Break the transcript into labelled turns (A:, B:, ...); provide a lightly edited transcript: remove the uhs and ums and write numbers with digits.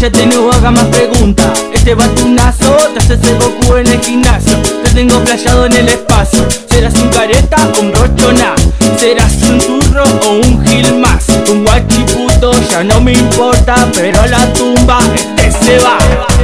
A: cállate, no hagas más preguntas. Este batunazo te hace ser Goku en el gimnasio. Te tengo flasheado en el espacio. ¿Serás un careta o un rochona? ¿Serás un turro o un gil más? Un guachiputo ya no me importa, pero a la tumba este se va.